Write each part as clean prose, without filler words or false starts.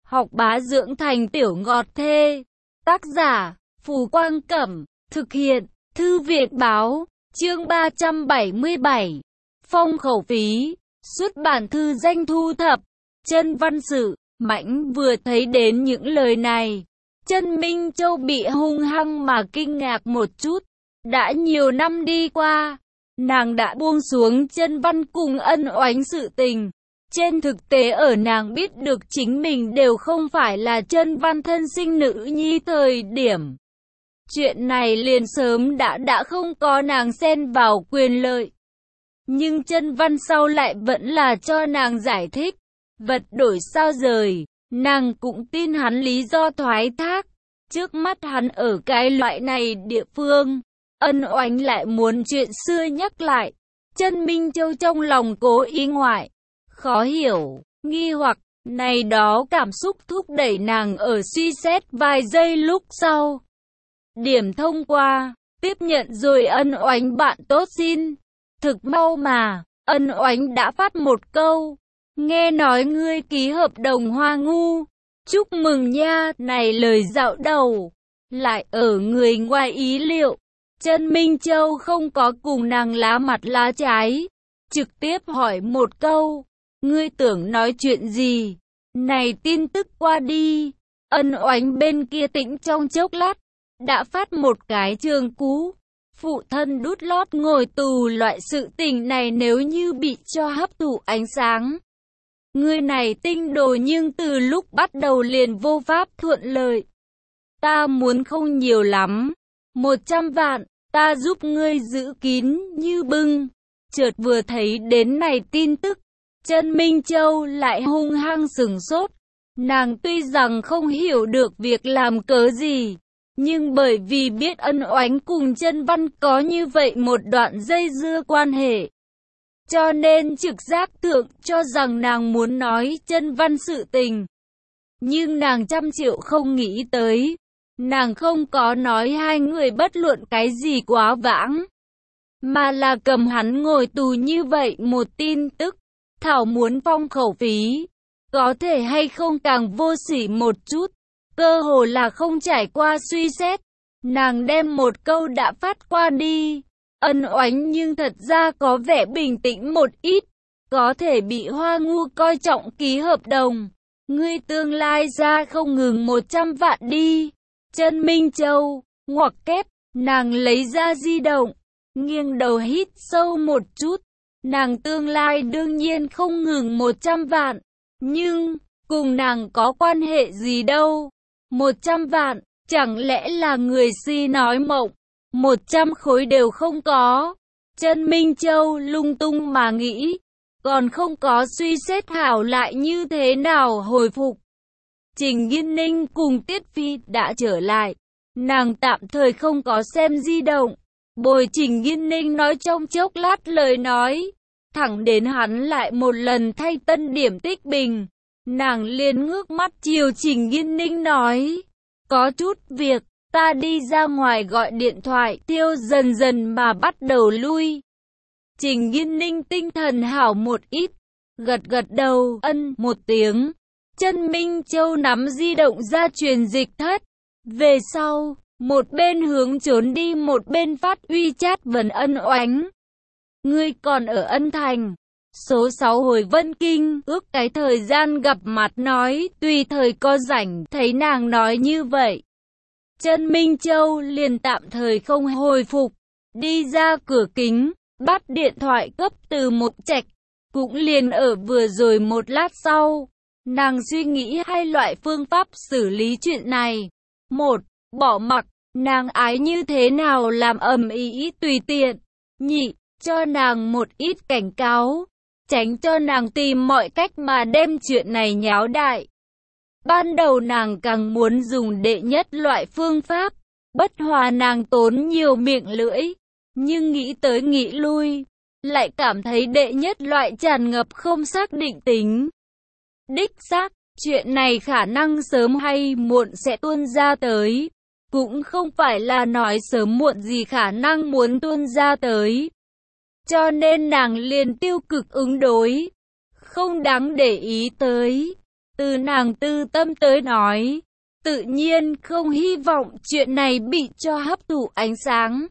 học bá dưỡng thành tiểu ngọt thê. Tác giả, Phù Quang Cẩm, thực hiện, Thư viện Báo, chương 377, phong khẩu phí, xuất bản Thư Danh thu thập, Chân Văn Sự. Mãnh vừa thấy đến những lời này, Chân Minh Châu bị hung hăng mà kinh ngạc một chút. Đã nhiều năm đi qua, nàng đã buông xuống Chân Văn cùng ân oánh sự tình. Trên thực tế ở nàng biết được chính mình đều không phải là Chân Văn thân sinh nữ nhi thời điểm. Chuyện này liền sớm đã không có nàng xen vào quyền lợi. Nhưng Chân Văn sau lại vẫn là cho nàng giải thích. Vật đổi sao rời, nàng cũng tin hắn lý do thoái thác. Trước mắt hắn ở cái loại này địa phương, ân oánh lại muốn chuyện xưa nhắc lại. Chân Minh Châu trong lòng cố ý ngoại, khó hiểu, nghi hoặc, này đó cảm xúc thúc đẩy nàng ở suy xét vài giây lúc sau. Điểm thông qua, tiếp nhận rồi ân oánh bạn tốt xin. Thực mau mà, ân oánh đã phát một câu. Nghe nói ngươi ký hợp đồng Hoa Ngu, chúc mừng nha. Này lời dạo đầu, lại ở người ngoài ý liệu. Chân Minh Châu không có cùng nàng lá mặt lá trái, trực tiếp hỏi một câu, ngươi tưởng nói chuyện gì? Này tin tức qua đi, ân oánh bên kia tĩnh trong chốc lát, đã phát một cái trường cú. Phụ thân đút lót ngồi tù loại sự tình này nếu như bị cho hấp thụ ánh sáng. Ngươi này tinh đồ nhưng từ lúc bắt đầu liền vô pháp thuận lợi. Ta muốn không nhiều lắm, 100 vạn, ta giúp ngươi giữ kín như bưng. Chợt vừa thấy đến này tin tức, Chân Minh Châu lại hung hăng sửng sốt. Nàng tuy rằng không hiểu được việc làm cớ gì, nhưng bởi vì biết ân oánh cùng Chân Văn có như vậy một đoạn dây dưa quan hệ, cho nên trực giác thượng cho rằng nàng muốn nói Chân Văn sự tình. Nhưng nàng trăm triệu không nghĩ tới, nàng không có nói hai người bất luận cái gì quá vãng, mà là cầm hắn ngồi tù như vậy một tin tức. Thảo muốn phong khẩu phí, có thể hay không càng vô sỉ một chút, cơ hồ là không trải qua suy xét. Nàng đem một câu đã phát qua đi. Ân oánh nhưng thật ra có vẻ bình tĩnh một ít, có thể bị Hoa Ngu coi trọng ký hợp đồng. Ngươi tương lai ra không ngừng 100 vạn đi. Chân Minh Châu, ngoặc kép, nàng lấy ra di động, nghiêng đầu hít sâu một chút. Nàng tương lai đương nhiên không ngừng 100 vạn, nhưng, cùng nàng có quan hệ gì đâu. 100 vạn, chẳng lẽ là người si nói mộng, 100 khối đều không có. Chân Minh Châu lung tung mà nghĩ, còn không có suy xét hảo lại như thế nào hồi phục. Trình Nghiên Ninh cùng Tiết Phi đã trở lại, nàng tạm thời không có xem di động, bồi Trình Nghiên Ninh nói trong chốc lát lời nói, thẳng đến hắn lại một lần thay tân điểm tích bình. Nàng liền ngước mắt chiều Trình Nghiên Ninh nói, có chút việc, ta đi ra ngoài gọi điện thoại. Tiêu dần dần mà bắt đầu lui. Trình Nghiên Ninh tinh thần hảo một ít, gật gật đầu, ân một tiếng. Chân Minh Châu nắm di động ra truyền dịch thất. Về sau, một bên hướng trốn đi một bên phát uy chat vấn ân oánh. Ngươi còn ở Ân Thành. Số 6 hồi Vân Kinh, ước cái thời gian gặp mặt nói, tùy thời có rảnh. Thấy nàng nói như vậy, Chân Minh Châu liền tạm thời không hồi phục, đi ra cửa kính, bắt điện thoại cấp từ Một Trạch. Cũng liền ở vừa rồi một lát sau, nàng suy nghĩ hai loại phương pháp xử lý chuyện này. Một, bỏ mặc, nàng ái như thế nào làm ầm ĩ tùy tiện. Nhị, cho nàng một ít cảnh cáo, tránh cho nàng tìm mọi cách mà đem chuyện này nháo đại. Ban đầu nàng càng muốn dùng đệ nhất loại phương pháp, bất hòa nàng tốn nhiều miệng lưỡi, nhưng nghĩ tới nghĩ lui, lại cảm thấy đệ nhất loại tràn ngập không xác định tính. Đích xác, chuyện này khả năng sớm hay muộn sẽ tuôn ra tới, cũng không phải là nói sớm muộn gì khả năng muốn tuôn ra tới. Cho nên nàng liền tiêu cực ứng đối, không đáng để ý tới. Từ nàng tư tâm tới nói, tự nhiên không hy vọng chuyện này bị cho hấp thụ ánh sáng.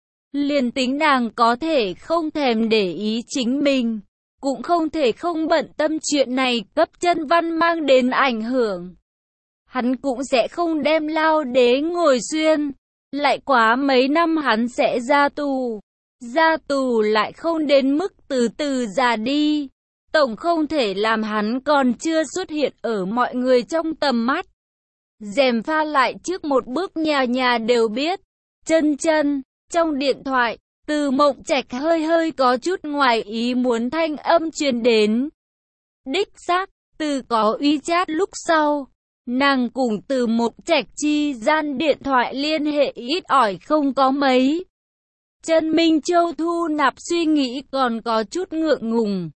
Liền tính nàng có thể không thèm để ý chính mình, cũng không thể không bận tâm chuyện này cấp Chân Văn mang đến ảnh hưởng. Hắn cũng sẽ không đem Lao Đế ngồi xuyên, lại quá mấy năm hắn sẽ ra tù. Ra tù lại không đến mức từ từ già đi, tổng không thể làm hắn còn chưa xuất hiện ở mọi người trong tầm mắt. Dèm pha lại trước một bước nhà nhà đều biết. Chân chân, trong điện thoại, Từ Mộng Trạch hơi hơi có chút ngoài ý muốn thanh âm truyền đến. Đích xác, từ có WeChat lúc sau, nàng cùng Từ Mộng Trạch chi gian điện thoại liên hệ ít ỏi không có mấy. Chân Minh Châu thu nạp suy nghĩ còn có chút ngượng ngùng.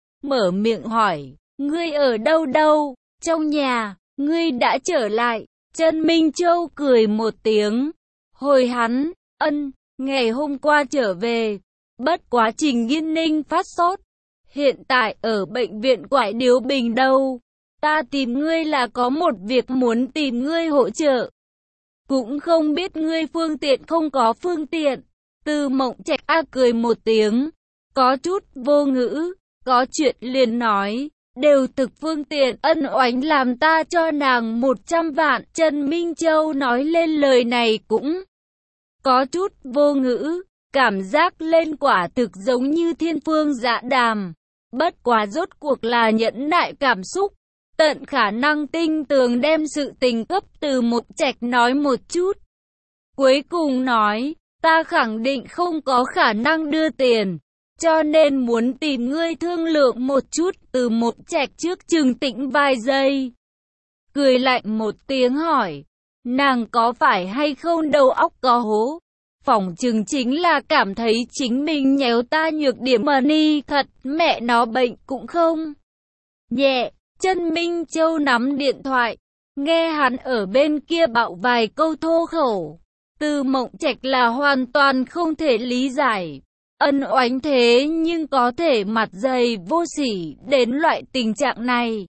Mở miệng hỏi, ngươi ở đâu đâu? Trong nhà, ngươi đã trở lại. Chân Minh Châu cười một tiếng. Hồi hắn, ngày hôm qua trở về. Bất quá Trình Yên Ninh phát sốt. Hiện tại ở bệnh viện Quải Điếu Bình đâu. Ta tìm ngươi là có một việc muốn tìm ngươi hỗ trợ. Cũng không biết ngươi phương tiện không có phương tiện. Từ Mộng Trạch cười một tiếng. Có chút vô ngữ. Có chuyện liền nói. Đều thực phương tiện. Ân Oánh làm ta cho nàng 100 vạn. Trần Minh Châu nói lên lời này cũng có chút vô ngữ. Cảm giác lên quả thực giống như thiên phương dạ đàm. Bất quá rốt cuộc là nhẫn nại cảm xúc. Tận khả năng tinh tường đem sự tình cấp Từ Mộng Trạch nói một chút. Cuối cùng nói, ta khẳng định không có khả năng đưa tiền. Cho nên muốn tìm ngươi thương lượng một chút. Từ Mộng Trạch trước chừng tĩnh vài giây. Cười lạnh một tiếng hỏi, nàng có phải hay không đầu óc có hố? Phỏng chừng chính là cảm thấy chính mình nhéo ta nhược điểm mà ni thật, mẹ nó bệnh cũng không nhẹ. Chân Minh Châu nắm điện thoại, nghe hắn ở bên kia bạo vài câu thô khẩu. Từ Mộng Trạch là hoàn toàn không thể lý giải. Ân Oánh thế nhưng có thể mặt dày vô sỉ đến loại tình trạng này.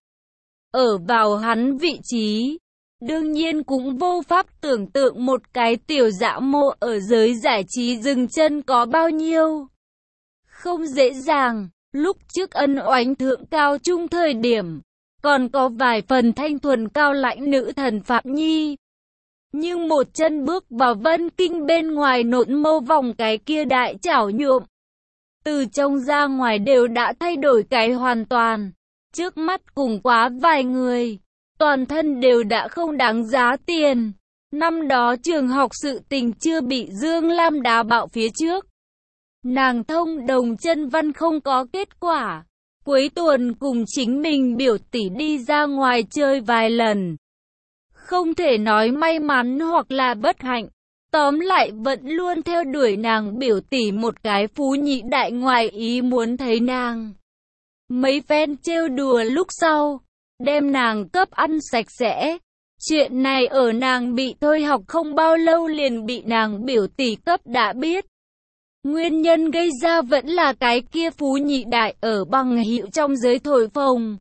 Ở vào hắn vị trí, đương nhiên cũng vô pháp tưởng tượng một cái tiểu dã mộ ở giới giải trí dừng chân có bao nhiêu không dễ dàng. Lúc trước Ân Oánh thượng cao trung thời điểm, còn có vài phần thanh thuần cao lãnh nữ thần Phạm Nhi. Nhưng một chân bước vào Vân Kinh bên ngoài nộn mâu vòng cái kia đại chảo nhuộm. Từ trong ra ngoài đều đã thay đổi cái hoàn toàn. Trước mắt cùng quá vài người, toàn thân đều đã không đáng giá tiền. Năm đó trường học sự tình chưa bị Dương Lam đá bạo phía trước. Nàng thông đồng Chân Văn không có kết quả. Cuối tuần cùng chính mình biểu tỷ đi ra ngoài chơi vài lần. Không thể nói may mắn hoặc là bất hạnh. Tóm lại vẫn luôn theo đuổi nàng biểu tỷ một cái phú nhị đại ngoài ý muốn thấy nàng. Mấy phen trêu đùa lúc sau, đem nàng cấp ăn sạch sẽ. Chuyện này ở nàng bị thôi học không bao lâu liền bị nàng biểu tỷ cấp đã biết. Nguyên nhân gây ra vẫn là cái kia phú nhị đại ở bằng hiệu trong giới thổi phồng.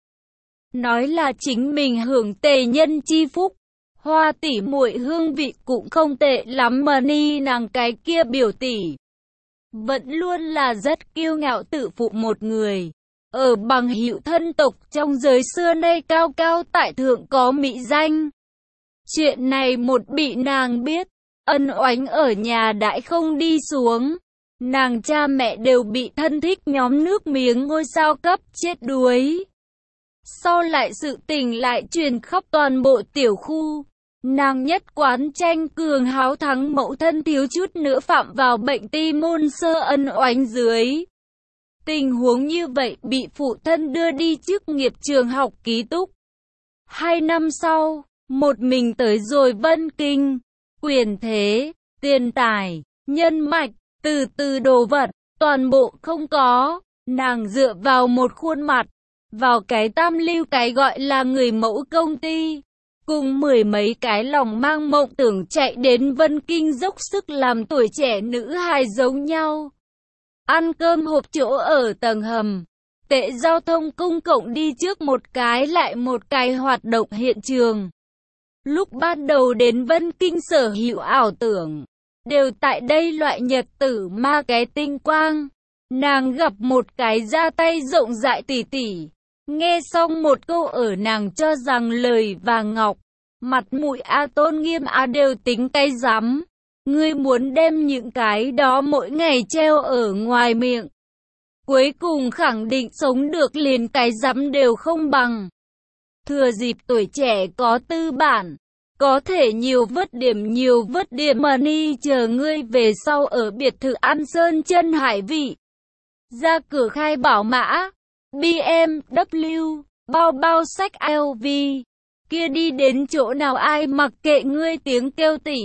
Nói là chính mình hưởng tề nhân chi phúc. Hoa tỷ muội hương vị cũng không tệ lắm mà ni nàng cái kia biểu tỷ. Vẫn luôn là rất kiêu ngạo tự phụ một người. Ở bằng hiệu thân tộc trong giới xưa nay cao cao tại thượng có mỹ danh. Chuyện này một bị nàng biết, Ân Oánh ở nhà đãi không đi xuống. Nàng cha mẹ đều bị thân thích nhóm nước miếng ngôi sao cấp chết đuối. Sau lại sự tình lại truyền khắp toàn bộ tiểu khu. Nàng nhất quán tranh cường háo thắng mẫu thân thiếu chút nữa phạm vào bệnh ti môn sơ Ân Oánh dưới. Tình huống như vậy bị phụ thân đưa đi chức nghiệp trường học ký túc. 2 năm sau, một mình tới rồi Vân Kinh. Quyền thế, tiền tài, nhân mạch, từ từ đồ vật, toàn bộ không có. Nàng dựa vào một khuôn mặt, vào cái tam lưu cái gọi là người mẫu công ty. Cùng 10 mấy cái lòng mang mộng tưởng chạy đến Vân Kinh dốc sức làm tuổi trẻ nữ hài giống nhau. Ăn cơm hộp chỗ ở tầng hầm. tệ giao thông công cộng đi trước một cái lại một cái hoạt động hiện trường. Lúc ban đầu đến Vân Kinh sở hữu ảo tưởng, đều tại đây loại nhật tử ma cái tinh quang. Nàng gặp một cái ra tay rộng rãi tỷ tỷ. Nghe xong một câu ở nàng cho rằng lời vàng ngọc, mặt mũi tôn nghiêm đều tính cái rắm. Ngươi muốn đem những cái đó mỗi ngày treo ở ngoài miệng. Cuối cùng khẳng định sống được liền cái rắm đều không bằng. Thừa dịp tuổi trẻ có tư bản, có thể nhiều vớt điểm money chờ ngươi về sau ở biệt thự ăn sơn chân hải vị. Ra cửa khai bảo mã, BMW, bao sách LV, kia đi đến chỗ nào ai mặc kệ ngươi tiếng kêu tỉ.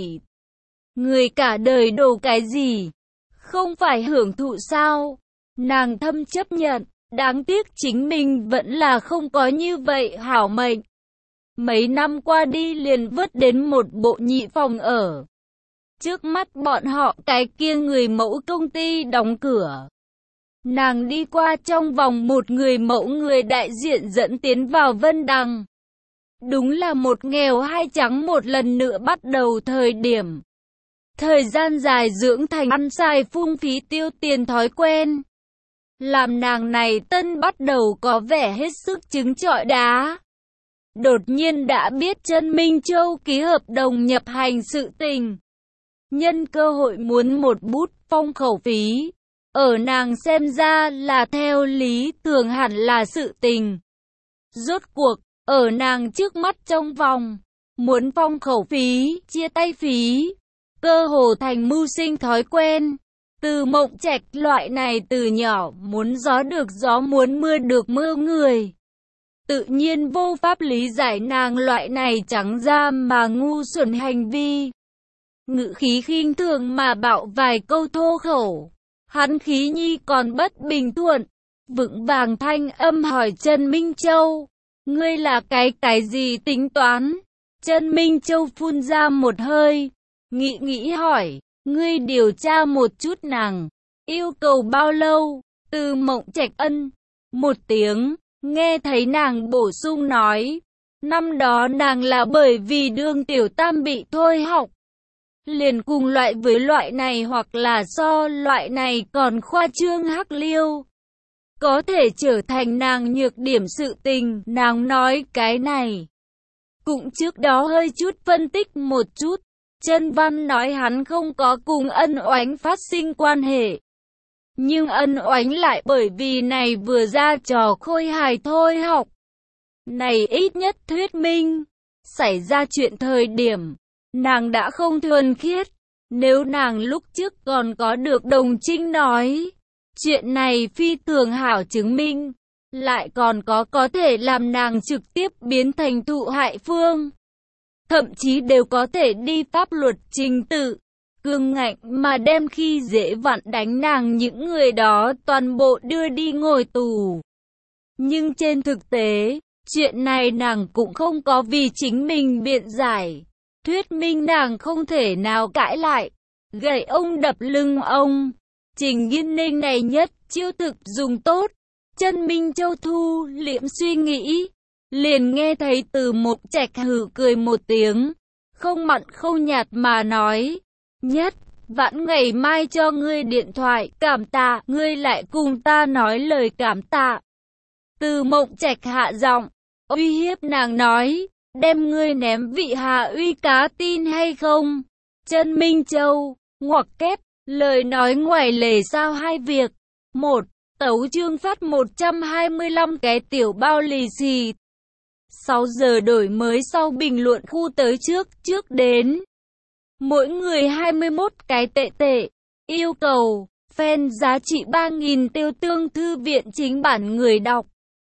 Người cả đời đồ cái gì, không phải hưởng thụ sao? Nàng thâm chấp nhận, đáng tiếc chính mình vẫn là không có như vậy hảo mệnh. Mấy năm qua đi liền vớt đến một bộ nhị phòng ở. Trước mắt bọn họ cái kia người mẫu công ty đóng cửa. Nàng đi qua trong vòng một người mẫu người đại diện dẫn tiến vào Vân Đằng. Đúng là một nghèo hai trắng một lần nữa bắt đầu thời điểm. Thời gian dài dưỡng thành ăn xài phung phí tiêu tiền thói quen. Làm nàng này tân bắt đầu có vẻ hết sức trứng trọi đá. Đột nhiên đã biết Trân Minh Châu ký hợp đồng nhập hành sự tình. Nhân cơ hội muốn một bút phong khẩu phí. Ở nàng xem ra là theo lý thường hẳn là sự tình. Rốt cuộc, ở nàng trước mắt trong vòng, muốn phong khẩu phí, chia tay phí, cơ hồ thành mưu sinh thói quen. Từ Mộng Trạch loại này từ nhỏ muốn gió được gió muốn mưa được mưa người. Tự nhiên vô pháp lý giải nàng loại này trắng ra mà ngu xuẩn hành vi. Ngữ khí khinh thường mà bạo vài câu thô khẩu. Hắn khí nhi còn bất bình thuận, vững vàng thanh âm hỏi Trân Minh Châu. Ngươi là cái gì tính toán? Trân Minh Châu phun ra một hơi, nghĩ hỏi. Ngươi điều tra một chút nàng, yêu cầu bao lâu? Từ Mộng Trạch ân, một tiếng, nghe thấy nàng bổ sung nói. Năm đó nàng là bởi vì đương tiểu tam bị thôi học. Liền cùng loại với loại này hoặc là so loại này còn khoa trương hắc liêu. Có thể trở thành nàng nhược điểm sự tình, nàng nói cái này. Cũng trước đó hơi chút phân tích một chút. Trân Văn nói hắn không có cùng Ân Oánh phát sinh quan hệ. Nhưng Ân Oánh lại bởi vì này vừa ra trò khôi hài thôi học. Này ít nhất thuyết minh. Xảy ra chuyện thời điểm, nàng đã không thuần khiết. Nếu nàng lúc trước còn có được Đồng Trinh nói. Chuyện này phi thường hảo chứng minh. Lại còn có thể làm nàng trực tiếp biến thành thụ hại phương. Thậm chí đều có thể đi pháp luật trình tự, cương ngạnh mà đem khi dễ vặn đánh nàng những người đó toàn bộ đưa đi ngồi tù. Nhưng trên thực tế, chuyện này nàng cũng không có vì chính mình biện giải. Thuyết minh nàng không thể nào cãi lại, gậy ông đập lưng ông. Trình Nghiên Ninh này nhất chiêu thực dùng tốt. Trân Minh Châu thu liễm suy nghĩ. Liền nghe thấy Từ Mộng Trạch hừ cười một tiếng, không mặn không nhạt mà nói, Nhất, vãn ngày mai cho ngươi điện thoại, cảm tạ, ngươi lại cùng ta nói lời cảm tạ. Từ Mộng Trạch hạ giọng, uy hiếp nàng nói, đem ngươi ném vị Hà Uy cá tin hay không? Trân Minh Châu, ngoặc kép, lời nói ngoài lề sao hai việc. Một, tấu chương phát 125 cái tiểu bao lì xì. 6 giờ đổi mới sau bình luận khu tới trước đến. Mỗi người 21 cái tệ. Yêu cầu, fan giá trị 3.000 tiêu tương thư viện chính bản người đọc.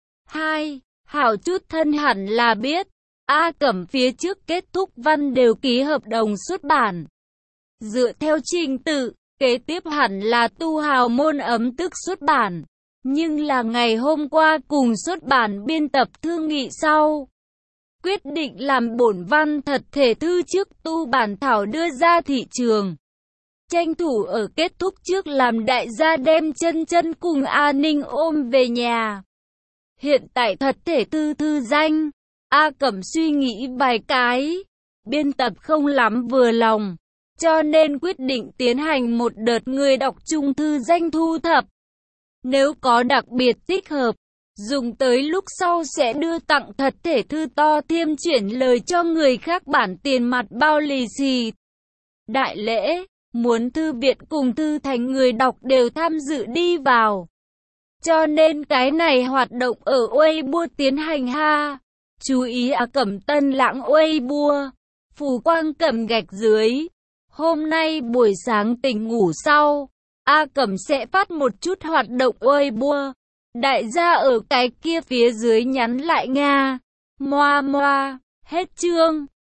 2. Hảo chút thân hẳn là biết. A Cẩm phía trước kết thúc văn đều ký hợp đồng xuất bản. Dựa theo trình tự, kế tiếp hẳn là Tu Hào Môn ấm tức xuất bản. Nhưng là ngày hôm qua cùng xuất bản biên tập thương nghị sau. Quyết định làm bổn văn thật thể thư trước tu bản thảo đưa ra thị trường. tranh thủ ở kết thúc trước làm đại gia đem chân chân cùng A Ninh ôm về nhà. Hiện tại thật thể thư danh. A Cẩm suy nghĩ vài cái, biên tập không lắm vừa lòng, cho nên quyết định tiến hành một đợt người đọc chung thư danh thu thập. Nếu có đặc biệt thích hợp, dùng tới lúc sau sẽ đưa tặng thật thể thư to thêm chuyển lời cho người khác bản tiền mặt bao lì xì. Đại lễ, muốn thư viện cùng thư thành người đọc đều tham dự đi vào. Cho nên cái này hoạt động ở Weibo tiến hành ha. Chú ý A Cẩm Tân Lãng Weibo. Phù Quang Cẩm gạch dưới. Hôm nay buổi sáng tỉnh ngủ sau, A Cẩm sẽ phát một chút hoạt động Weibo. Đại gia ở cái kia phía dưới nhắn lại Nga. Moa moa, hết chương.